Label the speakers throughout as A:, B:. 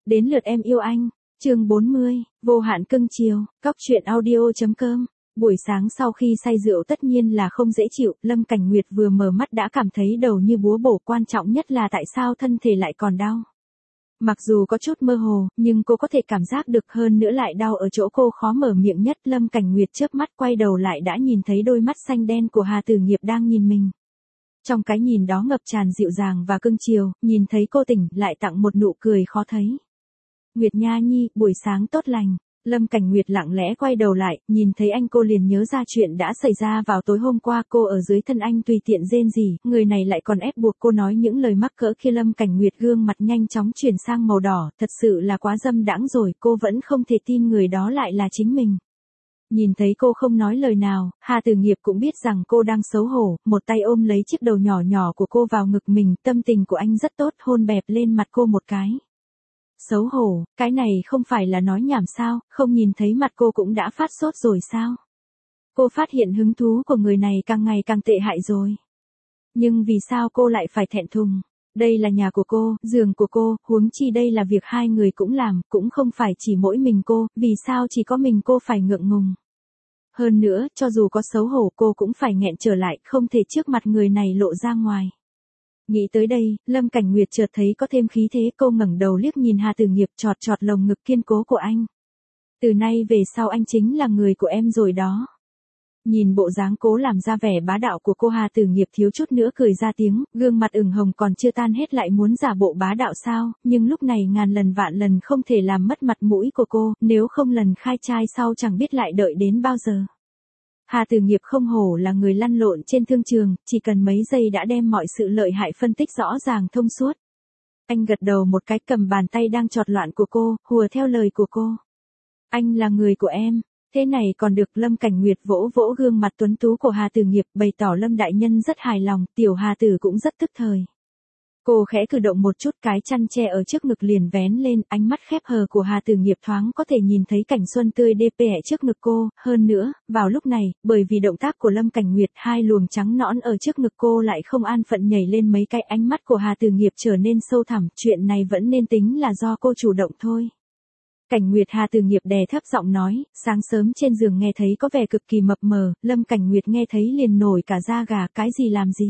A: Đến lượt em yêu anh. Chương 40, vô hạn cưng chiều, cóc truyện audio.com. Buổi sáng sau khi say rượu tất nhiên là không dễ chịu, Lâm Cảnh Nguyệt vừa mở mắt đã cảm thấy đầu như búa bổ, quan trọng nhất là tại sao thân thể lại còn đau. Mặc dù có chút mơ hồ, nhưng cô có thể cảm giác được, hơn nữa lại đau ở chỗ cô khó mở miệng nhất. Lâm Cảnh Nguyệt chớp mắt quay đầu lại đã nhìn thấy đôi mắt xanh đen của Hà Tử Nghiệp đang nhìn mình. Trong cái nhìn đó ngập tràn dịu dàng và cưng chiều, nhìn thấy cô tỉnh, lại tặng một nụ cười khó thấy. Nguyệt Nha Nhi, buổi sáng tốt lành. Lâm Cảnh Nguyệt lặng lẽ quay đầu lại, nhìn thấy anh cô liền nhớ ra chuyện đã xảy ra vào tối hôm qua. Cô ở dưới thân anh tùy tiện rên rỉ, người này lại còn ép buộc cô nói những lời mắc cỡ kia. Lâm Cảnh Nguyệt gương mặt nhanh chóng chuyển sang màu đỏ, thật sự là quá dâm đãng rồi, cô vẫn không thể tin người đó lại là chính mình. Nhìn thấy cô không nói lời nào, Hà Tử Nghiệp cũng biết rằng cô đang xấu hổ, một tay ôm lấy chiếc đầu nhỏ nhỏ của cô vào ngực mình. Tâm tình của anh rất tốt, hôn bẹp lên mặt cô một cái. Xấu hổ, cái này không phải là nói nhảm sao, không nhìn thấy mặt cô cũng đã phát sốt rồi sao? Cô phát hiện hứng thú của người này càng ngày càng tệ hại rồi. Nhưng vì sao cô lại phải thẹn thùng? Đây là nhà của cô, giường của cô, huống chi đây là việc hai người cũng làm, cũng không phải chỉ mỗi mình cô, vì sao chỉ có mình cô phải ngượng ngùng? Hơn nữa, cho dù có xấu hổ cô cũng phải nghẹn trở lại, không thể trước mặt người này lộ ra ngoài. Nghĩ tới đây, Lâm Cảnh Nguyệt chợt thấy có thêm khí thế, cô ngẩng đầu liếc nhìn Hà Tử Nghiệp, chọt chọt lồng ngực kiên cố của anh. Từ nay về sau anh chính là người của em rồi đó. Nhìn bộ dáng cố làm ra vẻ bá đạo của cô, Hà Tử Nghiệp thiếu chút nữa cười ra tiếng, gương mặt ửng hồng còn chưa tan hết lại muốn giả bộ bá đạo sao, nhưng lúc này ngàn lần vạn lần không thể làm mất mặt mũi của cô, nếu không lần khai trai sau chẳng biết lại đợi đến bao giờ. Hà Tử Nghiệp không hổ là người lăn lộn trên thương trường, chỉ cần mấy giây đã đem mọi sự lợi hại phân tích rõ ràng thông suốt. Anh gật đầu một cái, cầm bàn tay đang chọt loạn của cô, hùa theo lời của cô. Anh là người của em, thế này còn được. Lâm Cảnh Nguyệt vỗ vỗ gương mặt tuấn tú của Hà Tử Nghiệp, bày tỏ Lâm đại nhân rất hài lòng, tiểu Hà Tử cũng rất tức thời. Cô khẽ cử động một chút, cái chăn che ở trước ngực liền vén lên, ánh mắt khép hờ của Hà Tử Nghiệp thoáng có thể nhìn thấy cảnh xuân tươi đẹp trước ngực cô. Hơn nữa, vào lúc này, bởi vì động tác của Lâm Cảnh Nguyệt, hai luồng trắng nõn ở trước ngực cô lại không an phận nhảy lên mấy cái. Ánh mắt của Hà Tử Nghiệp trở nên sâu thẳm, chuyện này vẫn nên tính là do cô chủ động thôi. Cảnh Nguyệt, Hà Tử Nghiệp đè thấp giọng nói, sáng sớm trên giường nghe thấy có vẻ cực kỳ mập mờ. Lâm Cảnh Nguyệt nghe thấy liền nổi cả da gà, cái gì làm gì?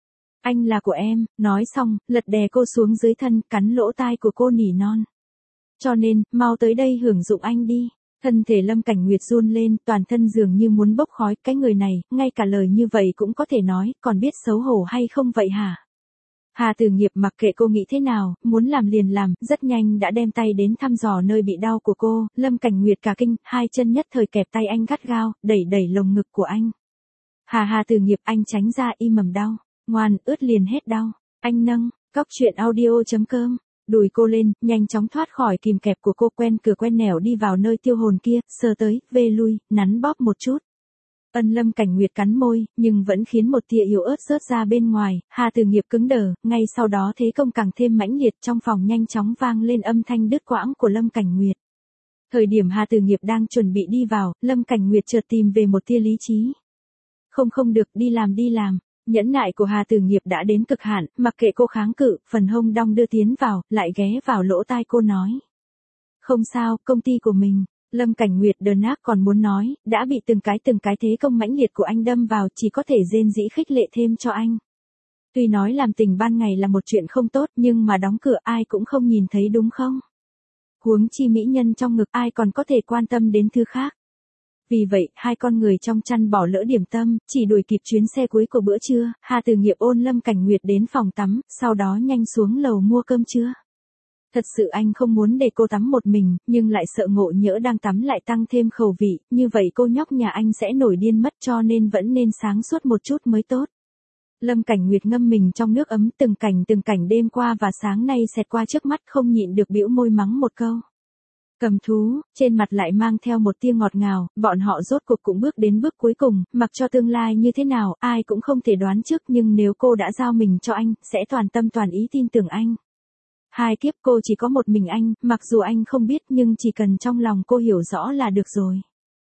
A: Anh là của em, nói xong, lật đè cô xuống dưới thân, cắn lỗ tai của cô nỉ non. Cho nên, mau tới đây hưởng dụng anh đi. Thân thể Lâm Cảnh Nguyệt run lên, toàn thân dường như muốn bốc khói, cái người này, ngay cả lời như vậy cũng có thể nói, còn biết xấu hổ hay không vậy hả? Hà Tử Nghiệp mặc kệ cô nghĩ thế nào, muốn làm liền làm, rất nhanh đã đem tay đến thăm dò nơi bị đau của cô. Lâm Cảnh Nguyệt cả kinh, hai chân nhất thời kẹp tay anh gắt gao, đẩy đẩy lồng ngực của anh. Hà Tử Nghiệp, anh tránh ra, im mầm đau. Ngoan, ướt liền hết đau. Anh nâng, cóc truyện audio.com. Đùi cô lên, nhanh chóng thoát khỏi kìm kẹp của cô, quen cửa quen nẻo đi vào nơi tiêu hồn kia, sờ tới, vê lui, nắn bóp một chút. Lâm Cảnh Nguyệt cắn môi, nhưng vẫn khiến một tia yếu ớt rớt ra bên ngoài. Hà Tử Nghiệp cứng đờ, ngay sau đó thế công càng thêm mãnh liệt, trong phòng nhanh chóng vang lên âm thanh đứt quãng của Lâm Cảnh Nguyệt. Thời điểm Hà Tử Nghiệp đang chuẩn bị đi vào, Lâm Cảnh Nguyệt chợt tìm về một tia lý trí. Không được, đi làm. Nhẫn nại của Hà Tử Nghiệp đã đến cực hạn, mặc kệ cô kháng cự, phần hông đong đưa tiến vào, lại ghé vào lỗ tai cô nói. Không sao, công ty của mình. Lâm Cảnh Nguyệt đờ nát còn muốn nói, đã bị từng cái thế công mãnh liệt của anh đâm vào, chỉ có thể rên rỉ khích lệ thêm cho anh. Tuy nói làm tình ban ngày là một chuyện không tốt, nhưng mà đóng cửa ai cũng không nhìn thấy đúng không? Huống chi mỹ nhân trong ngực ai còn có thể quan tâm đến thứ khác. Vì vậy, hai con người trong chăn bỏ lỡ điểm tâm, chỉ đuổi kịp chuyến xe cuối của bữa trưa. Hà Tử Nghiệp ôn Lâm Cảnh Nguyệt đến phòng tắm, sau đó nhanh xuống lầu mua cơm trưa. Thật sự anh không muốn để cô tắm một mình, nhưng lại sợ ngộ nhỡ đang tắm lại tăng thêm khẩu vị, như vậy cô nhóc nhà anh sẽ nổi điên mất, cho nên vẫn nên sáng suốt một chút mới tốt. Lâm Cảnh Nguyệt ngâm mình trong nước ấm, từng cảnh đêm qua và sáng nay xẹt qua trước mắt, không nhịn được bĩu môi mắng một câu. Cầm thú, trên mặt lại mang theo một tia ngọt ngào, bọn họ rốt cuộc cũng bước đến bước cuối cùng, mặc cho tương lai như thế nào, ai cũng không thể đoán trước, nhưng nếu cô đã giao mình cho anh, sẽ toàn tâm toàn ý tin tưởng anh. Hai kiếp cô chỉ có một mình anh, mặc dù anh không biết nhưng chỉ cần trong lòng cô hiểu rõ là được rồi.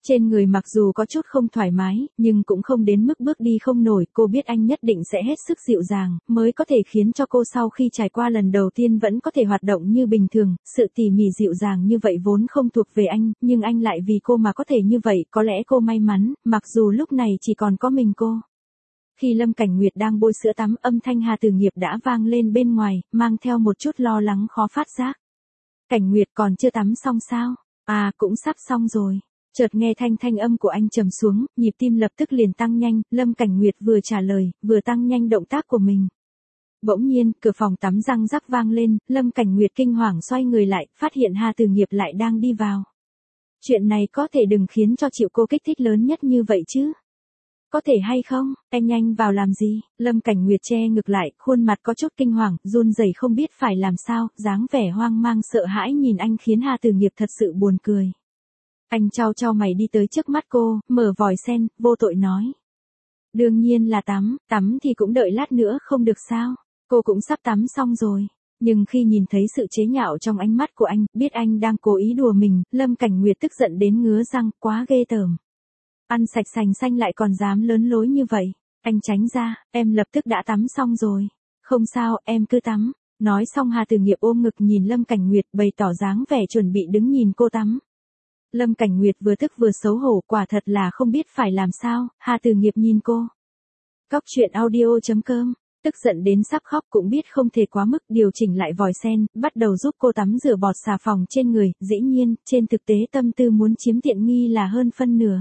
A: Trên người mặc dù có chút không thoải mái, nhưng cũng không đến mức bước đi không nổi, cô biết anh nhất định sẽ hết sức dịu dàng, mới có thể khiến cho cô sau khi trải qua lần đầu tiên vẫn có thể hoạt động như bình thường, sự tỉ mỉ dịu dàng như vậy vốn không thuộc về anh, nhưng anh lại vì cô mà có thể như vậy, có lẽ cô may mắn, mặc dù lúc này chỉ còn có mình cô. Khi Lâm Cảnh Nguyệt đang bôi sữa tắm, âm thanh Hà Tử Nghiệp đã vang lên bên ngoài, mang theo một chút lo lắng khó phát giác. Cảnh Nguyệt còn chưa tắm xong sao? À, cũng sắp xong rồi. Chợt nghe thanh âm của anh trầm xuống, nhịp tim lập tức liền tăng nhanh, Lâm Cảnh Nguyệt vừa trả lời, vừa tăng nhanh động tác của mình. Bỗng nhiên, cửa phòng tắm răng rắc vang lên, Lâm Cảnh Nguyệt kinh hoàng xoay người lại, phát hiện Hà Tử Nghiệp lại đang đi vào. Chuyện này có thể đừng khiến cho chịu cô kích thích lớn nhất như vậy chứ. Có thể hay không, anh nhanh vào làm gì? Lâm Cảnh Nguyệt che ngực lại, khuôn mặt có chút kinh hoàng, run rẩy không biết phải làm sao, dáng vẻ hoang mang sợ hãi nhìn anh khiến Hà Tử Nghiệp thật sự buồn cười. Anh chau mày đi tới trước mắt cô, mở vòi sen, vô tội nói. Đương nhiên là tắm thì cũng đợi lát nữa không được sao, cô cũng sắp tắm xong rồi. Nhưng khi nhìn thấy sự chế nhạo trong ánh mắt của anh, biết anh đang cố ý đùa mình, Lâm Cảnh Nguyệt tức giận đến ngứa răng, quá ghê tởm. Ăn sạch sành xanh lại còn dám lớn lối như vậy, anh tránh ra, em lập tức đã tắm xong rồi. Không sao, em cứ tắm. Nói xong Hà Tử Nghiệp ôm ngực nhìn Lâm Cảnh Nguyệt bày tỏ dáng vẻ chuẩn bị đứng nhìn cô tắm. Lâm Cảnh Nguyệt vừa tức vừa xấu hổ, quả thật là không biết phải làm sao, Hà Tử Nghiệp nhìn cô. Cóc truyện audio.com, tức giận đến sắp khóc cũng biết không thể quá mức, điều chỉnh lại vòi sen, bắt đầu giúp cô tắm rửa bọt xà phòng trên người, dĩ nhiên, trên thực tế tâm tư muốn chiếm tiện nghi là hơn phân nửa.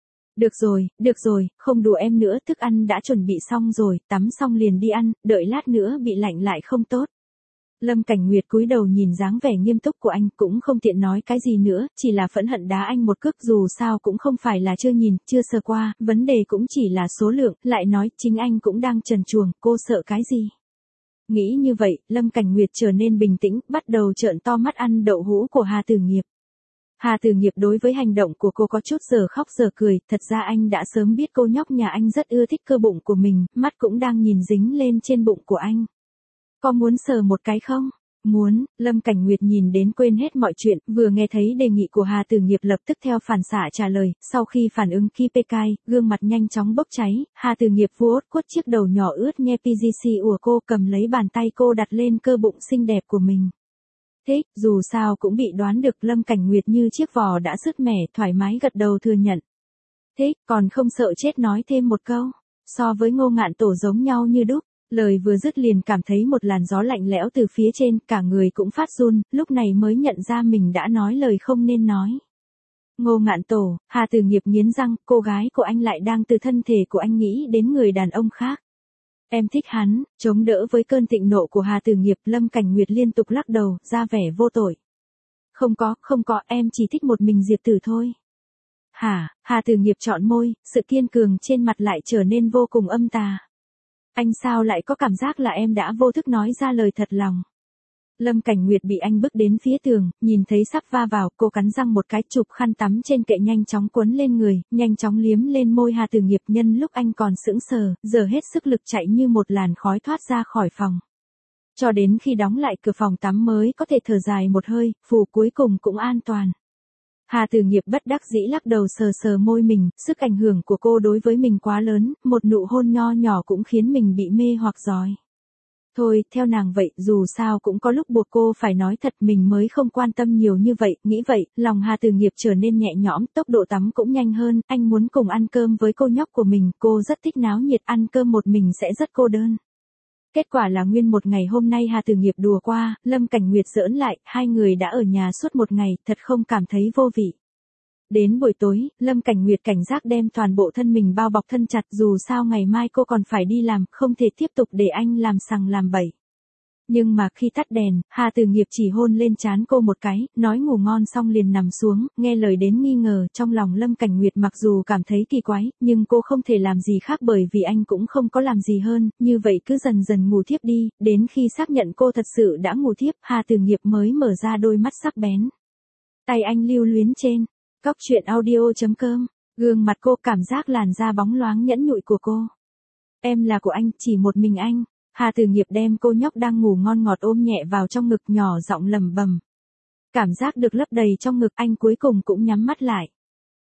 A: Được rồi, không đùa em nữa, thức ăn đã chuẩn bị xong rồi, tắm xong liền đi ăn, đợi lát nữa bị lạnh lại không tốt. Lâm Cảnh Nguyệt cúi đầu nhìn dáng vẻ nghiêm túc của anh, cũng không tiện nói cái gì nữa, chỉ là phẫn hận đá anh một cước, dù sao cũng không phải là chưa nhìn, chưa sờ qua, vấn đề cũng chỉ là số lượng, lại nói chính anh cũng đang trần truồng, cô sợ cái gì? Nghĩ như vậy, Lâm Cảnh Nguyệt trở nên bình tĩnh, bắt đầu trợn to mắt ăn đậu hũ của Hà Tử Nghiệp. Hà Tử Nghiệp đối với hành động của cô có chút giờ khóc giờ cười, thật ra anh đã sớm biết cô nhóc nhà anh rất ưa thích cơ bụng của mình, mắt cũng đang nhìn dính lên trên bụng của anh. Có muốn sờ một cái không? Muốn, Lâm Cảnh Nguyệt nhìn đến quên hết mọi chuyện, vừa nghe thấy đề nghị của Hà Tử Nghiệp lập tức theo phản xạ trả lời, sau khi phản ứng Kipekai, gương mặt nhanh chóng bốc cháy, Hà Tử Nghiệp vuốt chiếc đầu nhỏ ướt nhe PGC của cô, cầm lấy bàn tay cô đặt lên cơ bụng xinh đẹp của mình. Thế, dù sao cũng bị đoán được, Lâm Cảnh Nguyệt như chiếc vò đã sứt mẻ, thoải mái gật đầu thừa nhận. Thế, còn không sợ chết nói thêm một câu, so với Ngô Ngạn Tổ giống nhau như đúc. Lời vừa dứt liền cảm thấy một làn gió lạnh lẽo từ phía trên, cả người cũng phát run, lúc này mới nhận ra mình đã nói lời không nên nói. Ngô Ngạn Tổ, Hà Tử Nghiệp nghiến răng, cô gái của anh lại đang từ thân thể của anh nghĩ đến người đàn ông khác. Em thích hắn, chống đỡ với cơn thịnh nộ của Hà Tử Nghiệp, Lâm Cảnh Nguyệt liên tục lắc đầu, ra vẻ vô tội. Không có, em chỉ thích một mình Diệp Tử thôi. Hả, Hà Tử Nghiệp trọn môi, sự kiên cường trên mặt lại trở nên vô cùng âm tà. Anh sao lại có cảm giác là em đã vô thức nói ra lời thật lòng. Lâm Cảnh Nguyệt bị anh bước đến phía tường, nhìn thấy sắp va vào, cô cắn răng một cái, chụp khăn tắm trên kệ nhanh chóng quấn lên người, nhanh chóng liếm lên môi Hà Tử Nghiệp, nhân lúc anh còn sững sờ, giờ hết sức lực chạy như một làn khói thoát ra khỏi phòng. Cho đến khi đóng lại cửa phòng tắm mới có thể thở dài một hơi, phù cuối cùng cũng an toàn. Hà Tử Nghiệp bất đắc dĩ lắc đầu sờ môi mình, sức ảnh hưởng của cô đối với mình quá lớn, một nụ hôn nho nhỏ cũng khiến mình bị mê hoặc rồi. Thôi, theo nàng vậy, dù sao cũng có lúc buộc cô phải nói thật, mình mới không quan tâm nhiều như vậy, nghĩ vậy, lòng Hà Tử Nghiệp trở nên nhẹ nhõm, tốc độ tắm cũng nhanh hơn, anh muốn cùng ăn cơm với cô nhóc của mình, cô rất thích náo nhiệt, ăn cơm một mình sẽ rất cô đơn. Kết quả là nguyên một ngày hôm nay Hà Tử Nghiệp đùa qua, Lâm Cảnh Nguyệt giỡn lại, hai người đã ở nhà suốt một ngày, thật không cảm thấy vô vị. Đến buổi tối, Lâm Cảnh Nguyệt cảnh giác đem toàn bộ thân mình bao bọc thân chặt, dù sao ngày mai cô còn phải đi làm, không thể tiếp tục để anh làm sằng làm bậy. Nhưng mà khi tắt đèn, Hà Tử Nghiệp chỉ hôn lên trán cô một cái, nói ngủ ngon xong liền nằm xuống, nghe lời đến nghi ngờ, trong lòng Lâm Cảnh Nguyệt mặc dù cảm thấy kỳ quái, nhưng cô không thể làm gì khác bởi vì anh cũng không có làm gì hơn, như vậy cứ dần dần ngủ thiếp đi, đến khi xác nhận cô thật sự đã ngủ thiếp, Hà Tử Nghiệp mới mở ra đôi mắt sắc bén. Tay anh lưu luyến trên, cóc truyện audio.com, gương mặt cô, cảm giác làn da bóng loáng nhẫn nhụi của cô. Em là của anh, chỉ một mình anh. Hà Tử Nghiệp đem cô nhóc đang ngủ ngon ngọt ôm nhẹ vào trong ngực, nhỏ giọng lẩm bẩm. Cảm giác được lấp đầy trong ngực, anh cuối cùng cũng nhắm mắt lại.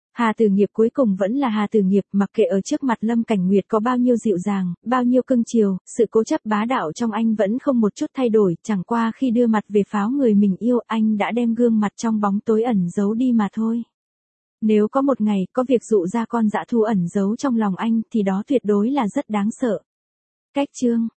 A: Hà Tử Nghiệp cuối cùng vẫn là Hà Tử Nghiệp, mặc kệ ở trước mặt Lâm Cảnh Nguyệt có bao nhiêu dịu dàng, bao nhiêu cưng chiều, sự cố chấp bá đạo trong anh vẫn không một chút thay đổi, chẳng qua khi đưa mặt về pháo người mình yêu, anh đã đem gương mặt trong bóng tối ẩn giấu đi mà thôi. Nếu có một ngày, có việc dụ ra con dã thú ẩn giấu trong lòng anh, thì đó tuyệt đối là rất đáng sợ. Cách chương